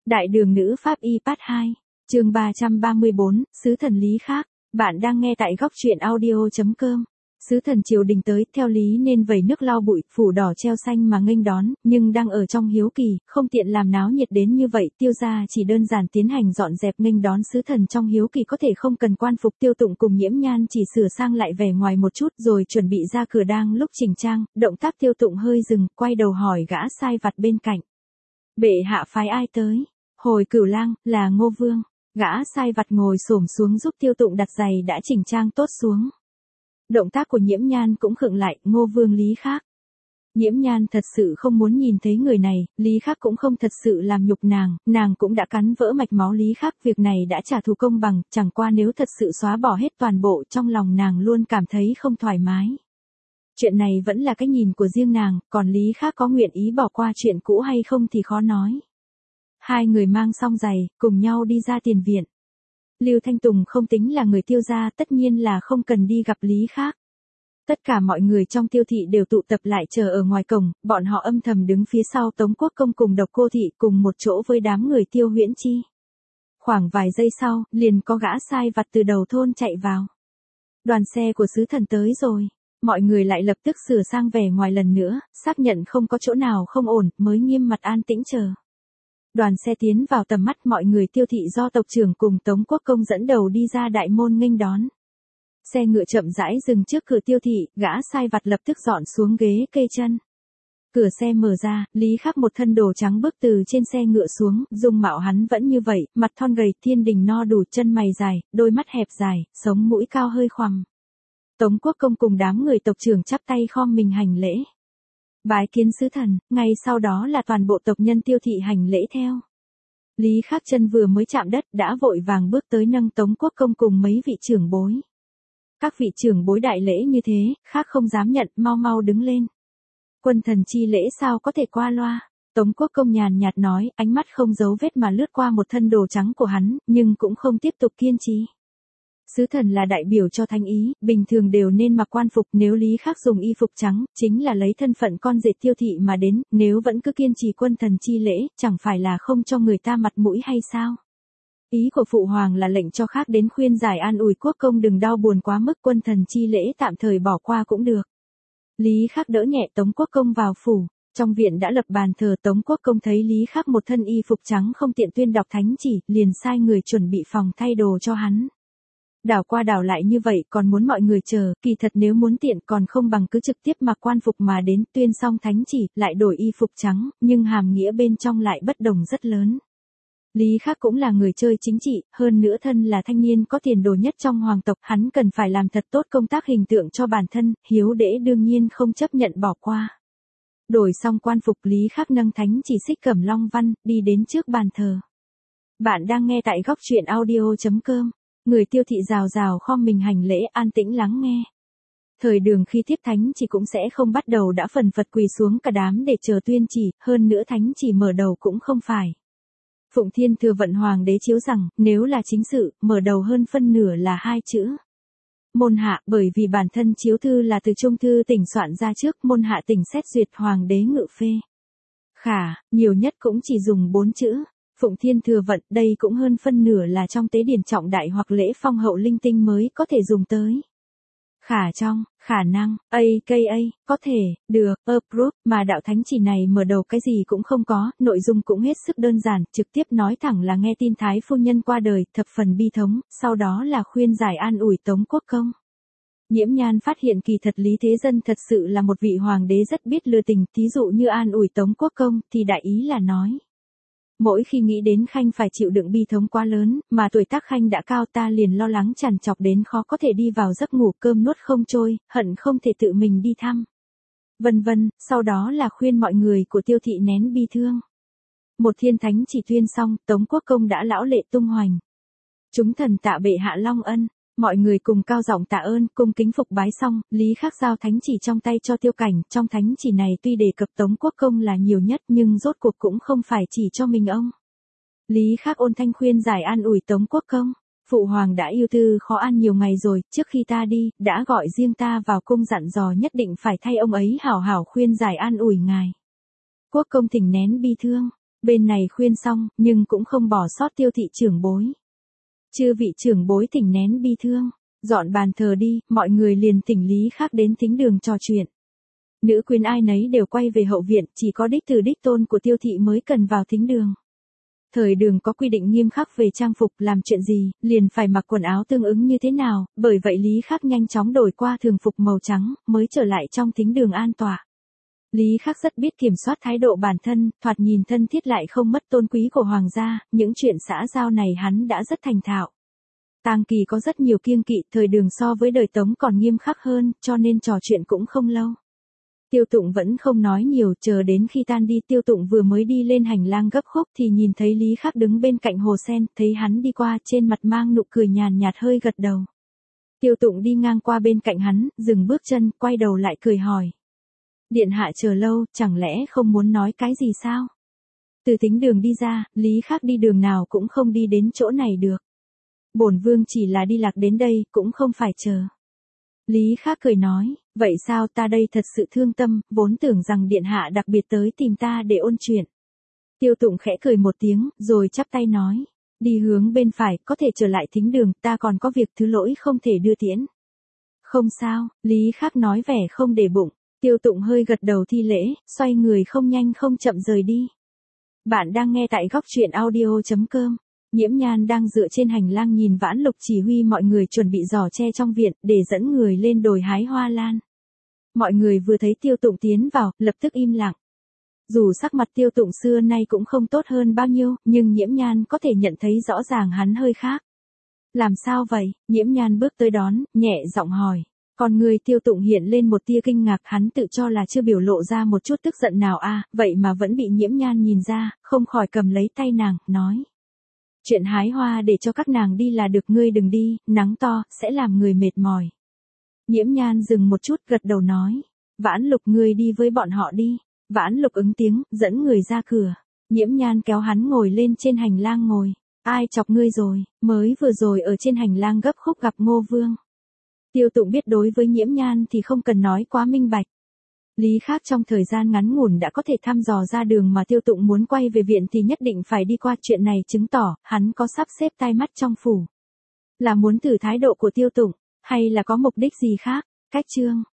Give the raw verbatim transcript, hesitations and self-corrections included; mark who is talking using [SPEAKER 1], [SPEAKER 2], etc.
[SPEAKER 1] Đại đường nữ pháp y part hai, chương ba trăm ba mươi bốn, sứ thần Lý Khác. Bạn đang nghe tại góc truyện audio chấm com. Sứ thần triều đình tới, theo lý nên vẩy nước lau bụi, phủ đỏ treo xanh mà nghênh đón, nhưng đang ở trong hiếu kỳ, không tiện làm náo nhiệt đến như vậy. Tiêu gia chỉ đơn giản tiến hành dọn dẹp nghênh đón sứ thần trong hiếu kỳ, có thể không cần quan phục. Tiêu Tụng cùng Nhiễm Nhan chỉ sửa sang lại vẻ ngoài một chút rồi chuẩn bị ra cửa. Đang lúc chỉnh trang, động tác Tiêu Tụng hơi dừng, quay đầu hỏi gã sai vặt bên cạnh: bệ hạ phái ai tới? Hồi Cửu Lang, là Ngô Vương. Gã sai vặt ngồi xổm xuống giúp Tiêu Tụng đặt giày đã chỉnh trang tốt xuống. Động tác của Nhiễm Nhan cũng khựng lại. Ngô Vương Lý Khác. Nhiễm Nhan thật sự không muốn nhìn thấy người này, Lý Khác cũng không thật sự làm nhục nàng, nàng cũng đã cắn vỡ mạch máu Lý Khác, việc này đã trả thù công bằng, chẳng qua nếu thật sự xóa bỏ hết toàn bộ, trong lòng nàng luôn cảm thấy không thoải mái. Chuyện này vẫn là cái nhìn của riêng nàng, còn Lý Khác có nguyện ý bỏ qua chuyện cũ hay không thì khó nói. Hai người mang xong giày, cùng nhau đi ra tiền viện. Lưu Thanh Tùng không tính là người Tiêu gia, tất nhiên là không cần đi gặp Lý Khác. Tất cả mọi người trong Tiêu thị đều tụ tập lại chờ ở ngoài cổng, bọn họ âm thầm đứng phía sau Tống Quốc Công cùng Độc Cô thị cùng một chỗ với đám người Tiêu Huyễn Chi. Khoảng vài giây sau, liền có gã sai vặt từ đầu thôn chạy vào. Đoàn xe của sứ thần tới rồi. Mọi người lại lập tức sửa sang vẻ ngoài lần nữa, xác nhận không có chỗ nào không ổn, mới nghiêm mặt an tĩnh chờ. Đoàn xe tiến vào tầm mắt mọi người Tiêu thị do tộc trưởng cùng Tống Quốc Công dẫn đầu đi ra đại môn nghênh đón. Xe ngựa chậm rãi dừng trước cửa Tiêu thị, gã sai vặt lập tức dọn xuống ghế kê chân. Cửa xe mở ra, Lý Khác một thân đồ trắng bước từ trên xe ngựa xuống, dung mạo hắn vẫn như vậy, mặt thon gầy, thiên đình no đủ, chân mày dài, đôi mắt hẹp dài, sống mũi cao hơi khoằm. Tống Quốc Công cùng đám người tộc trưởng chắp tay khom mình hành lễ. Bái kiến sứ thần, ngay sau đó là toàn bộ tộc nhân Tiêu thị hành lễ theo. Lý Khác chân vừa mới chạm đất đã vội vàng bước tới nâng Tống Quốc Công cùng mấy vị trưởng bối. Các vị trưởng bối đại lễ như thế, Khác không dám nhận, mau mau đứng lên. Quân thần chi lễ sao có thể qua loa. Tống Quốc Công nhàn nhạt nói, ánh mắt không giấu vết mà lướt qua một thân đồ trắng của hắn, nhưng cũng không tiếp tục kiên trì. Sứ thần là đại biểu cho thánh ý, bình thường đều nên mặc quan phục, nếu Lý Khác dùng y phục trắng, chính là lấy thân phận con rể Tiêu thị mà đến, nếu vẫn cứ kiên trì quân thần chi lễ, chẳng phải là không cho người ta mặt mũi hay sao? Ý của Phụ Hoàng là lệnh cho Khác đến khuyên giải an ủi Quốc Công đừng đau buồn quá mức, quân thần chi lễ tạm thời bỏ qua cũng được. Lý Khác đỡ nhẹ Tống Quốc Công vào phủ. Trong viện đã lập bàn thờ, Tống Quốc Công thấy Lý Khác một thân y phục trắng không tiện tuyên đọc thánh chỉ, liền sai người chuẩn bị phòng thay đồ cho hắn. Đảo qua đảo lại như vậy còn muốn mọi người chờ, kỳ thật nếu muốn tiện còn không bằng cứ trực tiếp mặc quan phục mà đến, tuyên xong thánh chỉ, lại đổi y phục trắng, nhưng hàm nghĩa bên trong lại bất đồng rất lớn. Lý Khác cũng là người chơi chính trị, hơn nữa thân là thanh niên có tiền đồ nhất trong hoàng tộc, hắn cần phải làm thật tốt công tác hình tượng cho bản thân, hiếu đễ đương nhiên không chấp nhận bỏ qua. Đổi xong quan phục, Lý Khác nâng thánh chỉ xích cẩm long văn, đi đến trước bàn thờ. Bạn đang nghe tại góc truyện audio chấm com. Người Tiêu thị rào rào khom mình hành lễ, an tĩnh lắng nghe. Thời Đường khi tiếp thánh chỉ cũng sẽ không bắt đầu đã phần phật quỳ xuống cả đám để chờ tuyên chỉ, hơn nữa thánh chỉ mở đầu cũng không phải. Phụng Thiên Thừa Vận Hoàng đế chiếu rằng, nếu là chính sự, mở đầu hơn phân nửa là hai chữ môn hạ, bởi vì bản thân chiếu thư là từ Trung thư tỉnh soạn ra trước, môn hạ tỉnh xét duyệt, Hoàng đế ngự phê. Khả, nhiều nhất cũng chỉ dùng bốn chữ. Phụng Thiên Thừa Vận, đây cũng hơn phân nửa là trong tế điển trọng đại hoặc lễ phong hậu linh tinh mới có thể dùng tới. Khả trong, khả năng, a ca a, có thể, được, approve, mà đạo thánh chỉ này mở đầu cái gì cũng không có, nội dung cũng hết sức đơn giản, trực tiếp nói thẳng là nghe tin Thái phu nhân qua đời, thập phần bi thống, sau đó là khuyên giải an ủi Tống Quốc Công. Nhiễm Nhan phát hiện kỳ thật Lý Thế Dân thật sự là một vị hoàng đế rất biết lừa tình, thí dụ như an ủi Tống Quốc Công, thì đại ý là nói. Mỗi khi nghĩ đến Khanh phải chịu đựng bi thống quá lớn, mà tuổi tác Khanh đã cao, ta liền lo lắng trằn trọc đến khó có thể đi vào giấc ngủ, cơm nuốt không trôi, hận không thể tự mình đi thăm. Vân vân, sau đó là khuyên mọi người của Tiêu thị nén bi thương. Một thiên thánh chỉ tuyên xong, Tống Quốc Công đã lão lệ tung hoành. Chúng thần tạ bệ hạ long ân. Mọi người cùng cao giọng tạ ơn, cung kính phục bái xong, Lý Khác giao thánh chỉ trong tay cho Tiêu Cảnh, trong thánh chỉ này tuy đề cập Tống Quốc Công là nhiều nhất nhưng rốt cuộc cũng không phải chỉ cho mình ông. Lý Khác ôn thanh khuyên giải an ủi Tống Quốc Công, Phụ Hoàng đã yêu tư khó an nhiều ngày rồi, trước khi ta đi, đã gọi riêng ta vào cung dặn dò nhất định phải thay ông ấy hảo hảo khuyên giải an ủi ngài. Quốc Công thỉnh nén bi thương. Bên này khuyên xong, nhưng cũng không bỏ sót Tiêu thị trưởng bối. Chư vị trưởng bối thỉnh nén bi thương, dọn bàn thờ đi, mọi người liền thỉnh Lý Khắc đến thính đường trò chuyện. Nữ quyến ai nấy đều quay về hậu viện, chỉ có đích tử đích tôn của Tiêu thị mới cần vào thính đường. Thời đường có quy định nghiêm khắc về trang phục, làm chuyện gì, liền phải mặc quần áo tương ứng như thế nào, bởi vậy Lý Khắc nhanh chóng đổi qua thường phục màu trắng, mới trở lại trong thính đường an tọa. Lý Khắc rất biết kiểm soát thái độ bản thân, thoạt nhìn thân thiết lại không mất tôn quý của hoàng gia, những chuyện xã giao này hắn đã rất thành thạo. Tang Kỳ có rất nhiều kiêng kỵ, thời đường so với đời Tống còn nghiêm khắc hơn, cho nên trò chuyện cũng không lâu. Tiêu Tụng vẫn không nói nhiều, chờ đến khi tan đi Tiêu Tụng vừa mới đi lên hành lang gấp khúc thì nhìn thấy Lý Khắc đứng bên cạnh hồ sen, thấy hắn đi qua trên mặt mang nụ cười nhàn nhạt hơi gật đầu. Tiêu Tụng đi ngang qua bên cạnh hắn, dừng bước chân, quay đầu lại cười hỏi. Điện hạ chờ lâu, chẳng lẽ không muốn nói cái gì sao? Từ thính đường đi ra, Lý Khắc đi đường nào cũng không đi đến chỗ này được. Bổn vương chỉ là đi lạc đến đây, cũng không phải chờ. Lý Khắc cười nói, vậy sao ta đây thật sự thương tâm, vốn tưởng rằng điện hạ đặc biệt tới tìm ta để ôn chuyện. Tiêu Tụng khẽ cười một tiếng, rồi chắp tay nói, đi hướng bên phải, có thể trở lại thính đường, ta còn có việc thứ lỗi không thể đưa tiễn. Không sao, Lý Khắc nói vẻ không để bụng. Tiêu Tụng hơi gật đầu thi lễ, xoay người không nhanh không chậm rời đi. Bạn đang nghe tại góc truyện audio chấm com. Nhiễm Nhan đang dựa trên hành lang nhìn Vãn Lục chỉ huy mọi người chuẩn bị giỏ tre trong viện để dẫn người lên đồi hái hoa lan. Mọi người vừa thấy Tiêu Tụng tiến vào, lập tức im lặng. Dù sắc mặt Tiêu Tụng xưa nay cũng không tốt hơn bao nhiêu, nhưng Nhiễm Nhan có thể nhận thấy rõ ràng hắn hơi khác. Làm sao vậy? Nhiễm Nhan bước tới đón, nhẹ giọng hỏi. Còn người Tiêu Tụng hiện lên một tia kinh ngạc, hắn tự cho là chưa biểu lộ ra một chút tức giận nào a, à, vậy mà vẫn bị Nhiễm Nhan nhìn ra, không khỏi cầm lấy tay nàng, nói. Chuyện hái hoa để cho các nàng đi là được, ngươi đừng đi, nắng to, sẽ làm người mệt mỏi. Nhiễm Nhan dừng một chút, gật đầu nói. Vãn Lục ngươi đi với bọn họ đi. Vãn Lục ứng tiếng, dẫn người ra cửa. Nhiễm Nhan kéo hắn ngồi lên trên hành lang ngồi. Ai chọc ngươi rồi, mới vừa rồi ở trên hành lang gấp khúc gặp Ngô Vương. Tiêu Tụng biết đối với Nhiễm Nhan thì không cần nói quá minh bạch. Lý Khắc trong thời gian ngắn ngủn đã có thể thăm dò ra đường mà Tiêu Tụng muốn quay về viện thì nhất định phải đi qua, chuyện này chứng tỏ hắn có sắp xếp tai mắt trong phủ. Là muốn thử thái độ của Tiêu Tụng, hay là có mục đích gì khác? Cách chương